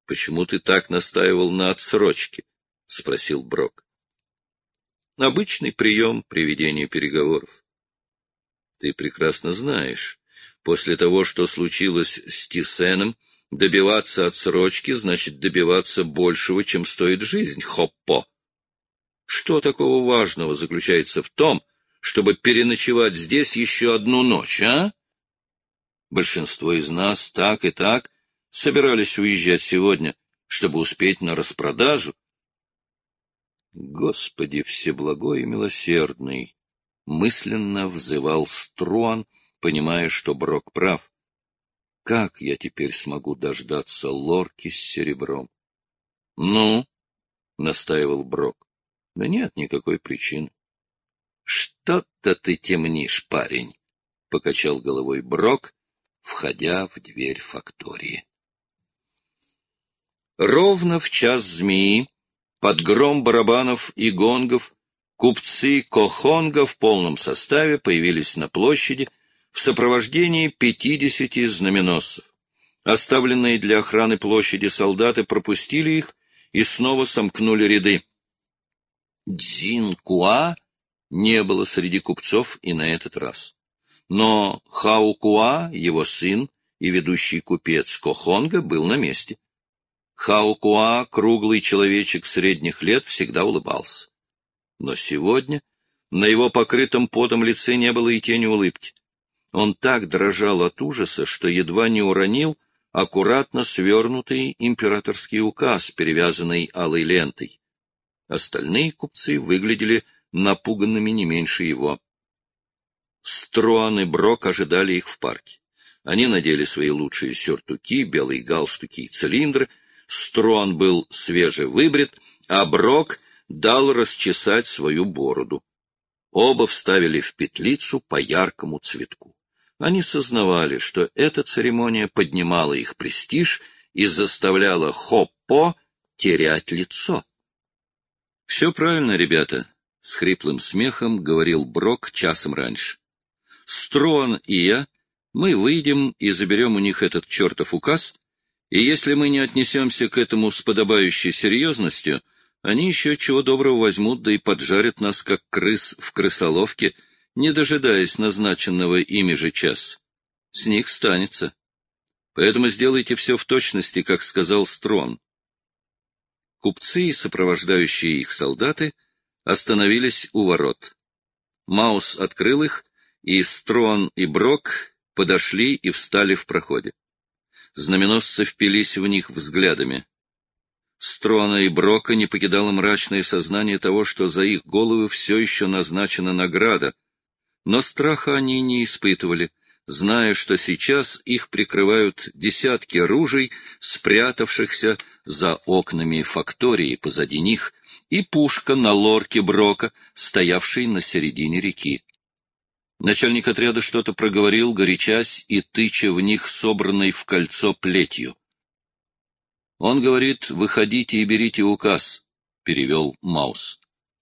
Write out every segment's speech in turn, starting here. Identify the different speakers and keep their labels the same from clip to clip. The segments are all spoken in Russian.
Speaker 1: — Почему ты так настаивал на отсрочке? — спросил Брок. — Обычный прием при ведении переговоров. Ты прекрасно знаешь, после того, что случилось с Тисеном, добиваться отсрочки значит добиваться большего, чем стоит жизнь, Хоппо. Что такого важного заключается в том, чтобы переночевать здесь еще одну ночь, а? Большинство из нас так и так собирались уезжать сегодня, чтобы успеть на распродажу. Господи всеблагой и милосердный! Мысленно взывал Струан, понимая, что Брок прав. Как я теперь смогу дождаться лорки с серебром? — Ну? — настаивал Брок. — Да нет никакой причины. — Что-то ты темнишь, парень, — покачал головой Брок, входя в дверь фактории. Ровно в час змеи, под гром барабанов и гонгов, купцы Кохонга в полном составе появились на площади в сопровождении 50 знаменосцев. Оставленные для охраны площади солдаты пропустили их и снова сомкнули ряды. Дзин-Куа не было среди купцов и на этот раз. Но Хао-Куа, его сын и ведущий купец Кохонга, был на месте. Хао-Куа, круглый человечек средних лет, всегда улыбался. Но сегодня на его покрытом потом лице не было и тени улыбки. Он так дрожал от ужаса, что едва не уронил аккуратно свернутый императорский указ, перевязанный алой лентой. Остальные купцы выглядели напуганными не меньше его. Струан и Брок ожидали их в парке. Они надели свои лучшие сюртуки, белые галстуки и цилиндры. Струан был свежевыбрит, а Брок дал расчесать свою бороду. Оба вставили в петлицу по яркому цветку. Они сознавали, что эта церемония поднимала их престиж и заставляла Хоппо терять лицо. — Все правильно, ребята, — с хриплым смехом говорил Брок часом раньше. — Струан и я, мы выйдем и заберем у них этот чертов указ, и если мы не отнесемся к этому с подобающей серьезностью, они еще чего доброго возьмут, да и поджарят нас, как крыс в крысоловке, не дожидаясь назначенного ими же часа. С них станется. Поэтому сделайте все в точности, как сказал Строн. Купцы и сопровождающие их солдаты остановились у ворот. Маус открыл их, и Строн и Брок подошли и встали в проходе. Знаменосцы впились в них взглядами. Струана и Брока не покидало мрачное сознание того, что за их головы все еще назначена награда, но страха они не испытывали, зная, что сейчас их прикрывают десятки ружей, спрятавшихся за окнами фактории позади них, и пушка на лорке Брока, стоявшей на середине реки. Начальник отряда что-то проговорил, горячась и тыча в них собранной в кольцо плетью. «Он говорит, выходите и берите указ», — перевел Маус.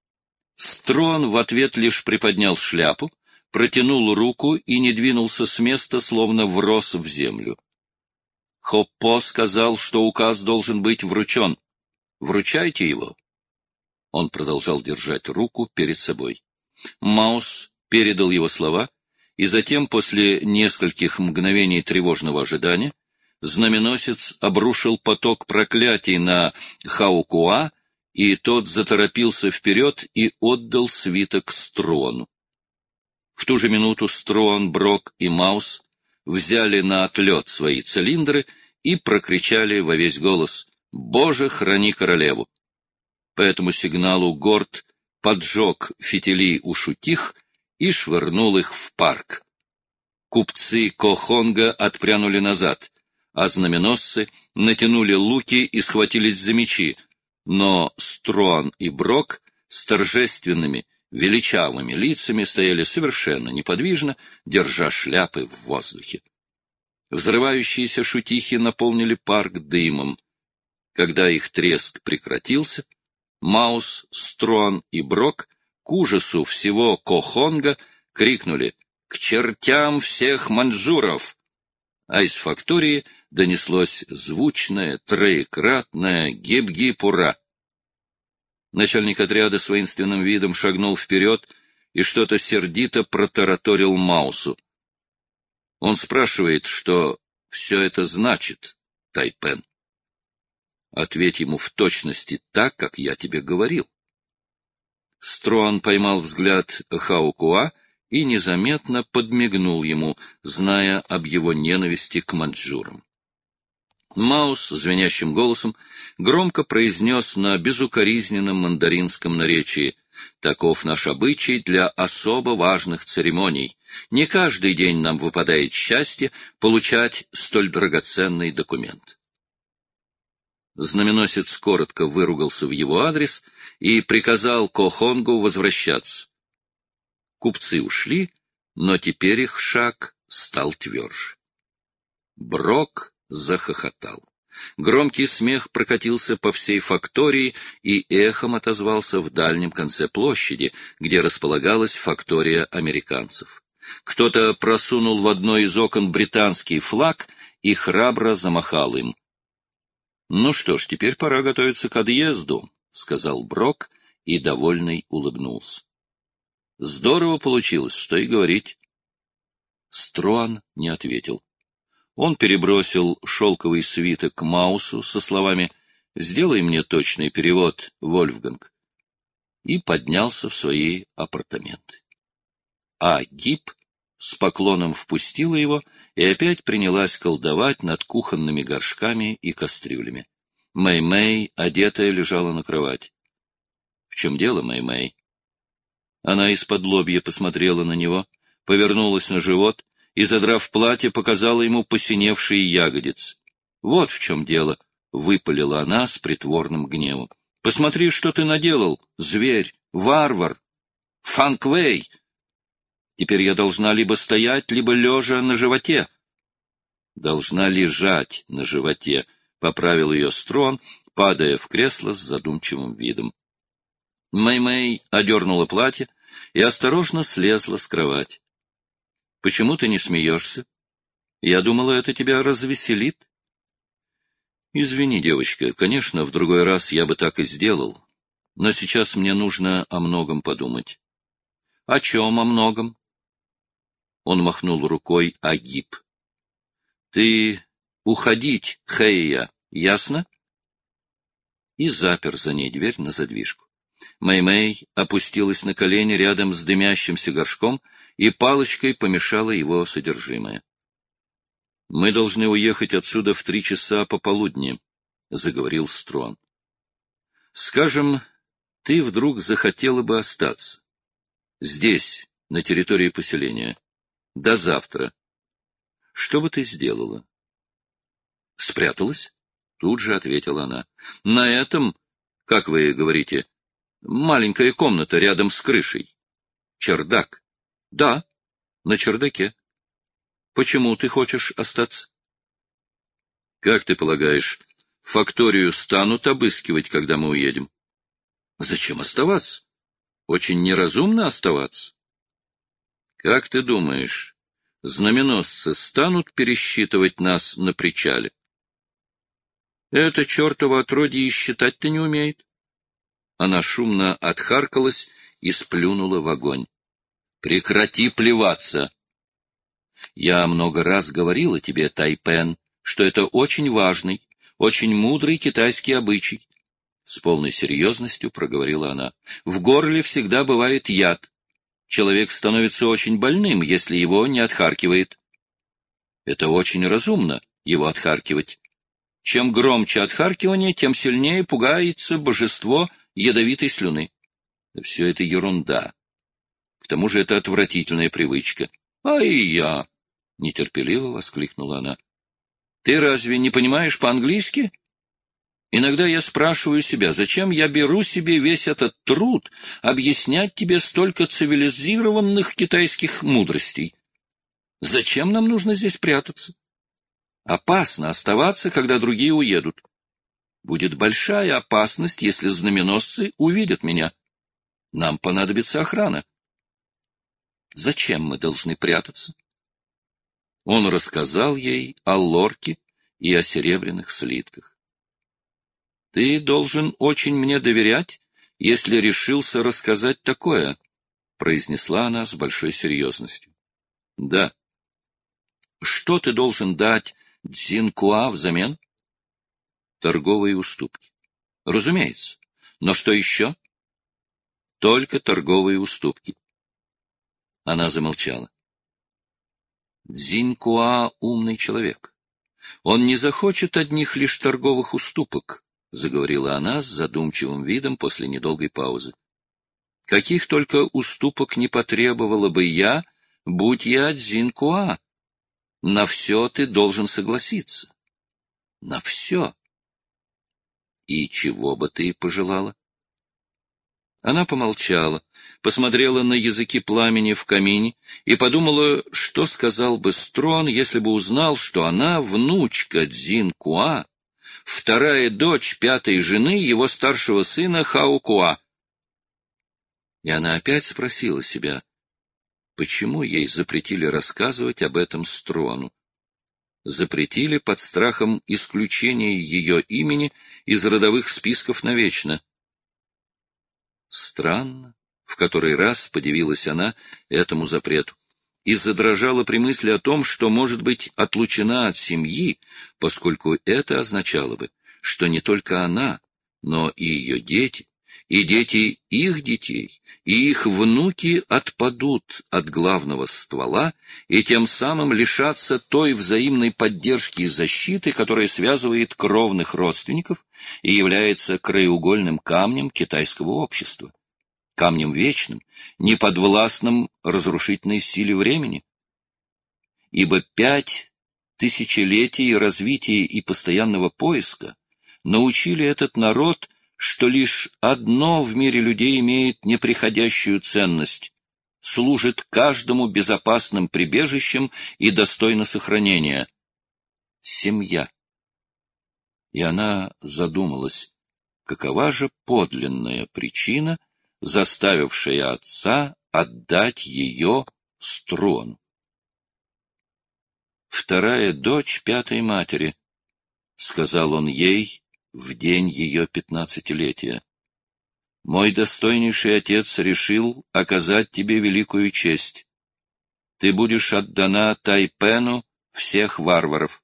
Speaker 1: Строн в ответ лишь приподнял шляпу, протянул руку и не двинулся с места, словно врос в землю. Хоппо сказал, что указ должен быть вручен. Вручайте его. Он продолжал держать руку перед собой. Маус передал его слова, и затем, после нескольких мгновений тревожного ожидания, знаменосец обрушил поток проклятий на Хао-Куа, и тот заторопился вперед и отдал свиток Струану. В ту же минуту Струан, Брок и Маус взяли на отлет свои цилиндры и прокричали во весь голос: «Боже, храни королеву!». По этому сигналу Горд поджег фитили у шутих и швырнул их в парк. Купцы Кохонга отпрянули назад, а знаменосцы натянули луки и схватились за мечи, но Струан и Брок с торжественными, величавыми лицами стояли совершенно неподвижно, держа шляпы в воздухе. Взрывающиеся шутихи наполнили парк дымом. Когда их треск прекратился, Маус, Струан и Брок к ужасу всего Кохонга крикнули: «К чертям всех маньчжуров!». а из фактории донеслось звучное, троекратное «гип-гип-ура». Начальник отряда с воинственным видом шагнул вперед и что-то сердито протараторил Маусу. Он спрашивает, что все это значит, Тайпен. Ответь ему в точности так, как я тебе говорил. Струан поймал взгляд Хаукуа и незаметно подмигнул ему, зная об его ненависти к маньчжурам. Маус звенящим голосом громко произнес на безукоризненном мандаринском наречии: «Таков наш обычай для особо важных церемоний. Не каждый день нам выпадает счастье получать столь драгоценный документ». Знаменосец коротко выругался в его адрес и приказал Кохонгу возвращаться. Купцы ушли, но теперь их шаг стал тверже. Брок захохотал. Громкий смех прокатился по всей фактории и эхом отозвался в дальнем конце площади, где располагалась фактория американцев. Кто-то просунул в одно из окон британский флаг и храбро замахал им. «Ну что ж, теперь пора готовиться к отъезду», — сказал Брок и, довольный, улыбнулся. «Здорово получилось, что и говорить». Струан не ответил. Он перебросил шелковый свиток к Маусу со словами «Сделай мне точный перевод, Вольфганг», и поднялся в свои апартаменты. А Гип с поклоном впустила его и опять принялась колдовать над кухонными горшками и кастрюлями. Мэй-Мэй, одетая, лежала на кровати. — В чем дело, Мэй-Мэй? Она из-под-лобья посмотрела на него, повернулась на живот и, задрав платье, показала ему посиневшие ягодицы. — Вот в чем дело, — выпалила она с притворным гневом. — Посмотри, что ты наделал, зверь, варвар, Фанквей! Теперь я должна либо стоять, либо лежа на животе. — Должна лежать на животе, — поправил ее Струан, падая в кресло с задумчивым видом. Мэй-Мэй одернула платье и осторожно слезла с кровати. — Почему ты не смеешься? Я думала, это тебя развеселит. — Извини, девочка, конечно, в другой раз я бы так и сделал, но сейчас мне нужно о многом подумать. — О чем о многом? Он махнул рукой Агип. — Ты уходить, Хэйя, ясно? И запер за ней дверь на задвижку. Мэй-Мэй опустилась на колени рядом с дымящимся горшком и палочкой помешала его содержимое. — Мы должны уехать отсюда в 3 часа пополудни, — заговорил Струан. — Скажем, ты вдруг захотела бы остаться. Здесь, на территории поселения. До завтра. Что бы ты сделала? — Спряталась? — тут же ответила она. — На этом, как вы говорите, маленькая комната рядом с крышей. Чердак. — Да, на чердаке. — Почему ты хочешь остаться? — Как ты полагаешь, факторию станут обыскивать, когда мы уедем? — Зачем оставаться? Очень неразумно оставаться. — Как ты думаешь, знаменосцы станут пересчитывать нас на причале? — Это чертово отродье и считать-то не умеет. Она шумно отхаркалась и сплюнула в огонь. — Прекрати плеваться! Я много раз говорила тебе, Тайпен, что это очень важный, очень мудрый китайский обычай. С полной серьезностью проговорила она. В горле всегда бывает яд. Человек становится очень больным, если его не отхаркивает. Это очень разумно, его отхаркивать. Чем громче отхаркивание, тем сильнее пугается божество ядовитой слюны. Да все это ерунда. К тому же это отвратительная привычка. — А и я! — нетерпеливо воскликнула она. — Ты разве не понимаешь по-английски? Иногда я спрашиваю себя, зачем я беру себе весь этот труд объяснять тебе столько цивилизованных китайских мудростей? Зачем нам нужно здесь прятаться? Опасно оставаться, когда другие уедут. Будет большая опасность, если знаменосцы увидят меня. Нам понадобится охрана. Зачем мы должны прятаться? Он рассказал ей о лорке и о серебряных слитках. «Ты должен очень мне доверять, если решился рассказать такое», — произнесла она с большой серьезностью. «Да». «Что ты должен дать Цзинкуа взамен?» «Торговые уступки». «Разумеется. Но что еще?» «Только торговые уступки». Она замолчала. Цзинкуа — умный человек. Он не захочет одних лишь торговых уступок, — заговорила она с задумчивым видом после недолгой паузы. Каких только уступок не потребовала бы я, будь я Цзинкуа. На все ты должен согласиться. На все. И чего бы ты пожелала? Она помолчала, посмотрела на языки пламени в камине и подумала, что сказал бы Строн, если бы узнал, что она внучка Цзинкуа, вторая дочь пятой жены его старшего сына Хаокуа. И она опять спросила себя, почему ей запретили рассказывать об этом Строну. Запретили под страхом исключения ее имени из родовых списков навечно. Странно, в который раз подивилась она этому запрету и задрожала при мысли о том, что может быть отлучена от семьи, поскольку это означало бы, что не только она, но и ее дети, и дети их детей, и их внуки отпадут от главного ствола и тем самым лишатся той взаимной поддержки и защиты, которая связывает кровных родственников и является краеугольным камнем китайского общества, камнем вечным, неподвластным разрушительной силе времени. Ибо 5 тысячелетий развития и постоянного поиска научили этот народ, что лишь одно в мире людей имеет неприходящую ценность, служит каждому безопасным прибежищем и достойно сохранения — семья. И она задумалась, какова же подлинная причина, заставившая отца отдать ее Строну. «Вторая дочь пятой матери», — сказал он ей в день ее 15-летия. «Мой достойнейший отец решил оказать тебе великую честь. Ты будешь отдана Тайпену всех варваров».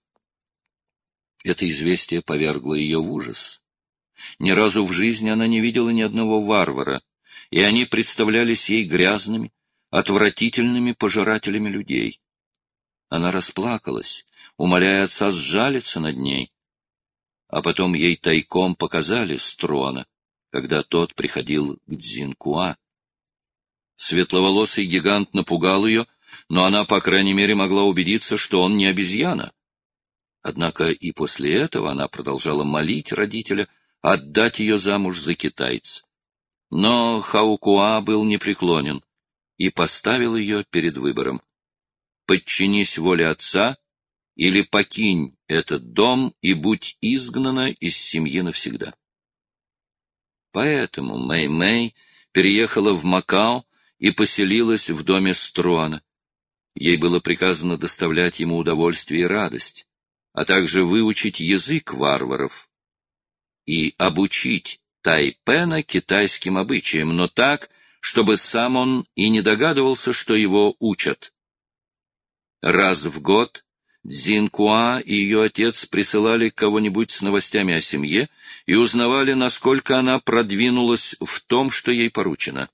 Speaker 1: Это известие повергло ее в ужас. Ни разу в жизни она не видела ни одного варвара, и они представлялись ей грязными, отвратительными пожирателями людей. Она расплакалась, умоляя отца сжалиться над ней. А потом ей тайком показали Строна, когда тот приходил к Цзинкуа. Светловолосый гигант напугал ее, но она, по крайней мере, могла убедиться, что он не обезьяна. Однако и после этого она продолжала молить родителя отдать ее замуж за китайца. Но Хаокуа был непреклонен и поставил ее перед выбором: подчинись воле отца или покинь этот дом и будь изгнана из семьи навсегда. Поэтому Мэй-Мэй переехала в Макао и поселилась в доме Строна. Ей было приказано доставлять ему удовольствие и радость, а также выучить язык варваров и обучить Тайпена китайским обычаям, но так, чтобы сам он и не догадывался, что его учат. Раз в год Цзинкуа и ее отец присылали кого-нибудь с новостями о семье и узнавали, насколько она продвинулась в том, что ей поручено.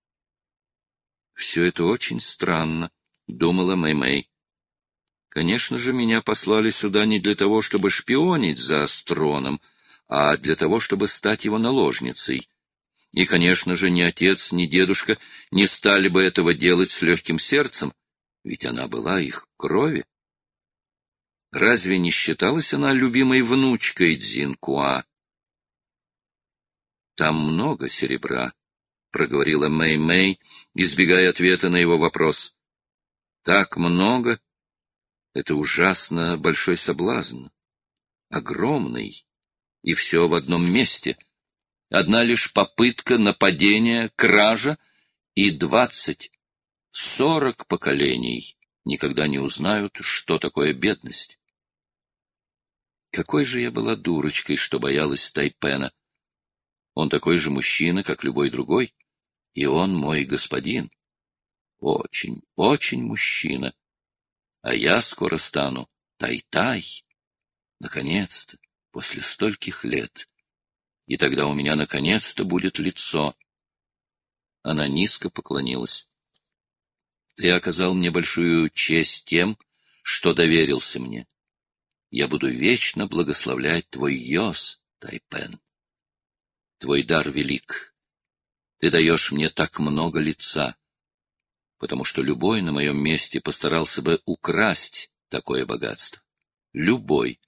Speaker 1: «Все это очень странно», — думала Мэй-Мэй. «Конечно же, меня послали сюда не для того, чтобы шпионить за Строном, а для того, чтобы стать его наложницей. И, конечно же, ни отец, ни дедушка не стали бы этого делать с легким сердцем, ведь она была их крови. Разве не считалась она любимой внучкой Цзинкуа? «Там много серебра», — проговорила Мэй-Мэй, избегая ответа на его вопрос. «Так много. Это ужасно большой соблазн. Огромный. И все в одном месте. Одна лишь попытка нападения, кража и 20-40 поколений никогда не узнают, что такое бедность. Какой же я была дурочкой, что боялась Тайпена. Он такой же мужчина, как любой другой, и он мой господин. Очень, очень мужчина. А я скоро стану Тай-Тай. Наконец-то, после стольких лет. И тогда у меня наконец-то будет лицо. Она низко поклонилась. Ты оказал мне большую честь тем, что доверился мне. Я буду вечно благословлять твой йос, Тайпен. Твой дар велик. Ты даешь мне так много лица, потому что любой на моем месте постарался бы украсть такое богатство. Любой.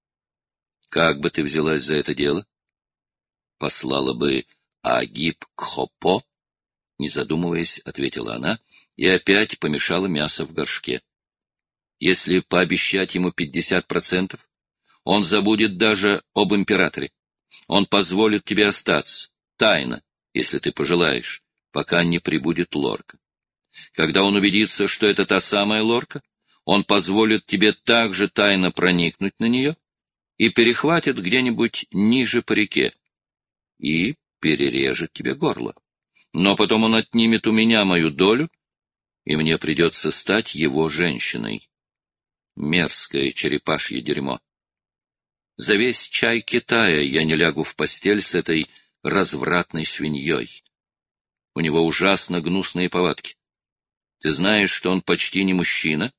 Speaker 1: Как бы ты взялась за это дело? Послала бы Агиб Кхопо, не задумываясь, ответила она, и опять помешала мясо в горшке. Если пообещать ему 50%, он забудет даже об императоре. Он позволит тебе остаться, тайно, если ты пожелаешь, пока не прибудет Лорка. Когда он убедится, что это та самая Лорка, он позволит тебе также тайно проникнуть на нее и перехватит где-нибудь ниже по реке и перережет тебе горло. Но потом он отнимет у меня мою долю, и мне придется стать его женщиной. Мерзкое черепашье дерьмо. За весь чай Китая я не лягу в постель с этой развратной свиньей. У него ужасно гнусные повадки. Ты знаешь, что он почти не мужчина?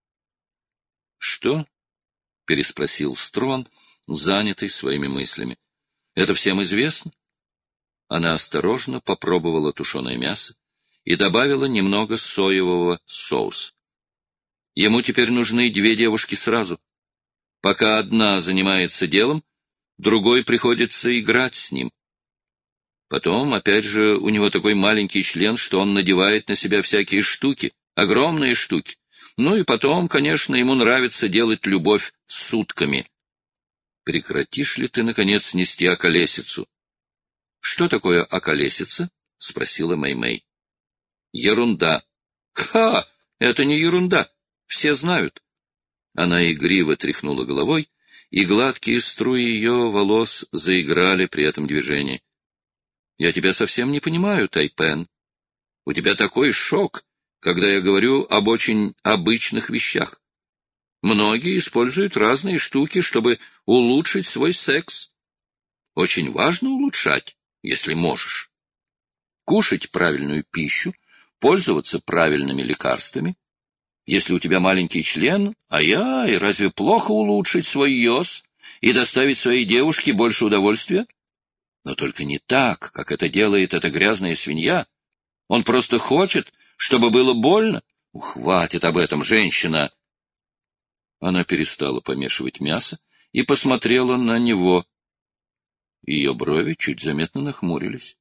Speaker 1: — Что? — переспросил Строн, занятый своими мыслями. — Это всем известно? Она осторожно попробовала тушеное мясо и добавила немного соевого соуса. Ему теперь нужны 2 девушки сразу. Пока одна занимается делом, другой приходится играть с ним. Потом, опять же, у него такой маленький член, что он надевает на себя всякие штуки, огромные штуки. Ну и потом, конечно, ему нравится делать любовь сутками. Прекратишь ли ты, наконец, нести околесицу? — Что такое околесица? — спросила Мэй-Мэй. — Ерунда. — Ха! Это не ерунда. Все знают. Она игриво тряхнула головой, и гладкие струи ее волос заиграли при этом движении. — Я тебя совсем не понимаю, Тайпен. У тебя такой шок, когда я говорю об очень обычных вещах. Многие используют разные штуки, чтобы улучшить свой секс. Очень важно улучшать, если можешь. Кушать правильную пищу, пользоваться правильными лекарствами. Если у тебя маленький член, ай-яй, разве плохо улучшить свой йос и доставить своей девушке больше удовольствия? Но только не так, как это делает эта грязная свинья. Он просто хочет, чтобы было больно. Хватит об этом, женщина. Она перестала помешивать мясо и посмотрела на него. Ее брови чуть заметно нахмурились.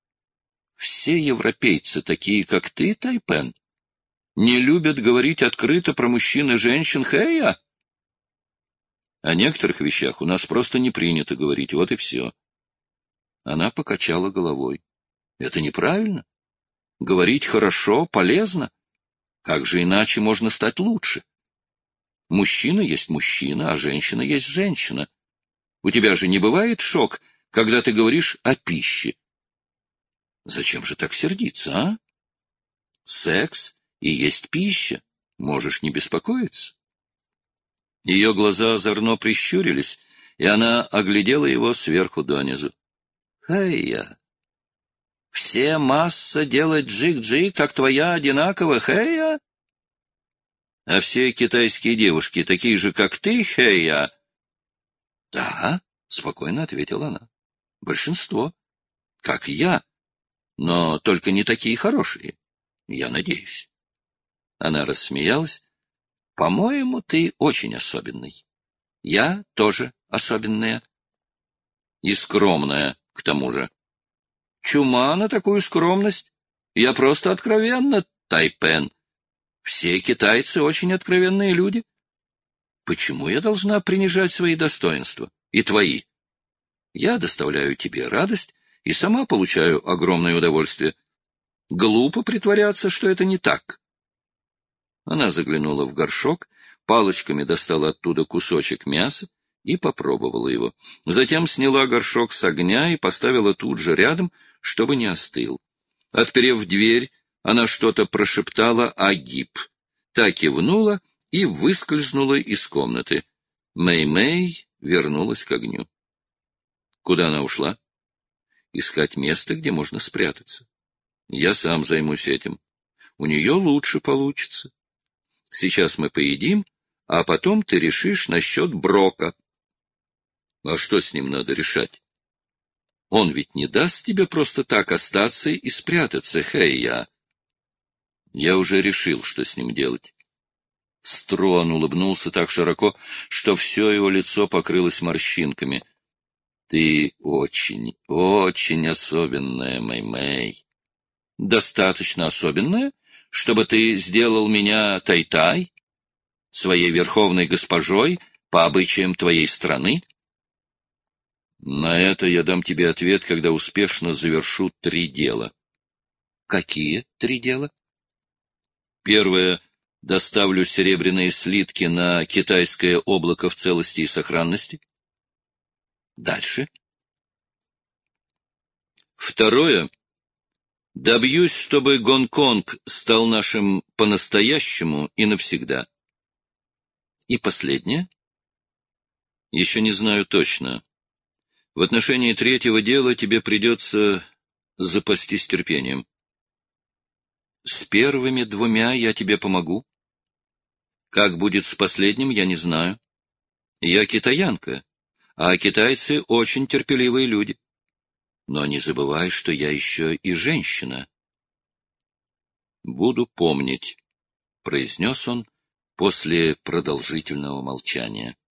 Speaker 1: Все европейцы такие, как ты, Тайпен, не любят говорить открыто про мужчин и женщин, хэя? О некоторых вещах у нас просто не принято говорить, вот и все. Она покачала головой. Это неправильно. Говорить хорошо, полезно. Как же иначе можно стать лучше? Мужчина есть мужчина, а женщина есть женщина. У тебя же не бывает шок, когда ты говоришь о пище? Зачем же так сердиться, а? Секс и есть пища, можешь не беспокоиться. Ее глаза озорно прищурились, и она оглядела его сверху донизу. Хэя! Все масса делать джик-джик, как твоя, одинаково, хэя? А все китайские девушки такие же, как ты, хэя? Да, спокойно ответила она. Большинство. Как я. Но только не такие хорошие. Я надеюсь. Она рассмеялась. По-моему, ты очень особенный. Я тоже особенная. И скромная, к тому же. Чума на такую скромность. Я просто откровенна, Тайпен. Все китайцы очень откровенные люди. Почему я должна принижать свои достоинства? И твои? Я доставляю тебе радость и сама получаю огромное удовольствие. Глупо притворяться, что это не так. Она заглянула в горшок, палочками достала оттуда кусочек мяса и попробовала его. Затем сняла горшок с огня и поставила тут же рядом, чтобы не остыл. Отперев дверь, она что-то прошептала Агип. Та кивнула и выскользнула из комнаты. Мэй-Мэй вернулась к огню. Куда она ушла? Искать место, где можно спрятаться. Я сам займусь этим. У нее лучше получится. Сейчас мы поедим, а потом ты решишь насчет Брока. А что с ним надо решать? Он ведь не даст тебе просто так остаться и спрятаться, Хэйя. Я уже решил, что с ним делать. Строн улыбнулся так широко, что все его лицо покрылось морщинками. Ты очень, очень особенная, Мэй-Мэй. Достаточно особенная, чтобы ты сделал меня Тай-Тай, своей верховной госпожой, по обычаям твоей страны? На это я дам тебе ответ, когда успешно завершу 3 дела. Какие 3 дела? Первое. Доставлю серебряные слитки на китайское облако в целости и сохранности. Дальше. Второе. Добьюсь, чтобы Гонконг стал нашим по-настоящему и навсегда. И последнее. Еще не знаю точно. В отношении 3-го дела тебе придется запастись терпением. С первыми 2 я тебе помогу. Как будет с последним, я не знаю. Я китаянка, а китайцы очень терпеливые люди. Но не забывай, что я еще и женщина. Буду помнить, — произнес он после продолжительного молчания.